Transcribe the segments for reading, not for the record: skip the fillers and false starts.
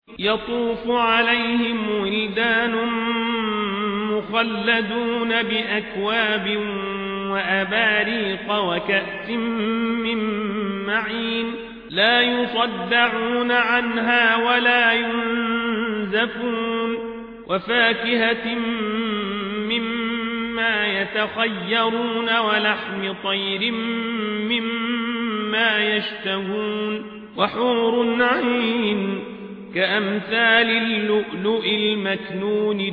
يطوف عليهم ولدان مخلدون بأكواب وأباريق وكأس من معين لا يصدعون عنها ولا ينزفون وفاكهة مما يتخيرون ولحم طير مما يشتهون وحور عين كأمثال اللؤلؤ المكنون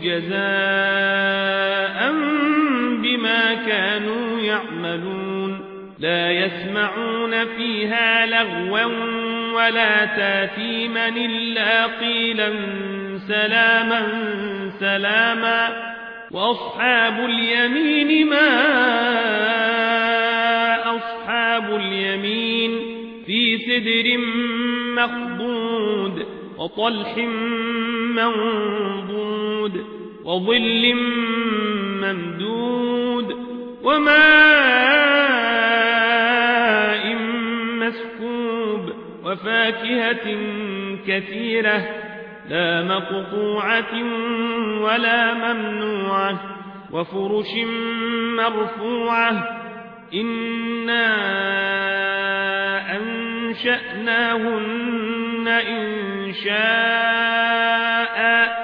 جزاء بما كانوا يعملون لا يسمعون فيها لغوا ولا تاثيما إلا قيلا سلاما سلاما وأصحاب اليمين ما أصحاب اليمين في سدر مخضود وطلح منضود وظل ممدود وماء مسكوب وفاكهة كثيرة لا مقطوعة ولا ممنوعة وفرش مرفوعة إنا أنشأناهن إنشاء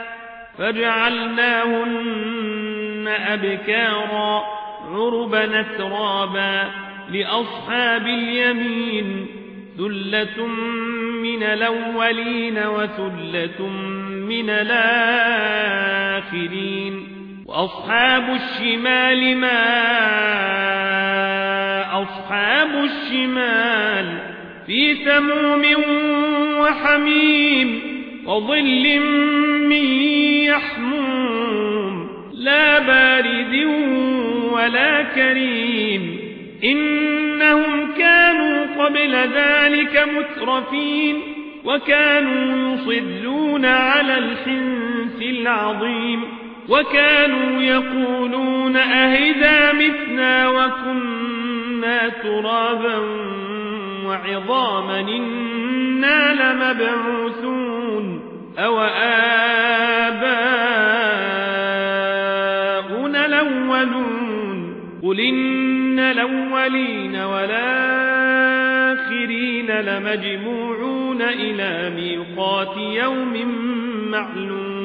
فجعلناهن أبكارا عربا أترابا لأصحاب اليمين ثلة من الأولين وثلة من الآخرين وأصحاب الشمال ما أصحاب الشمال في سموم وحميم وظل من يحموم لا بارد ولا كريم إنهم كانوا قبل ذلك مترفين وكانوا يصرون على الحنث العظيم وكانوا يقولون أهذا متنا وكنا ترابا وعظاما إنا لمبعوثون أو آباؤنا الأولون قل إن الأولين والآخرين لمجموعون إلى ميقات يوم معلوم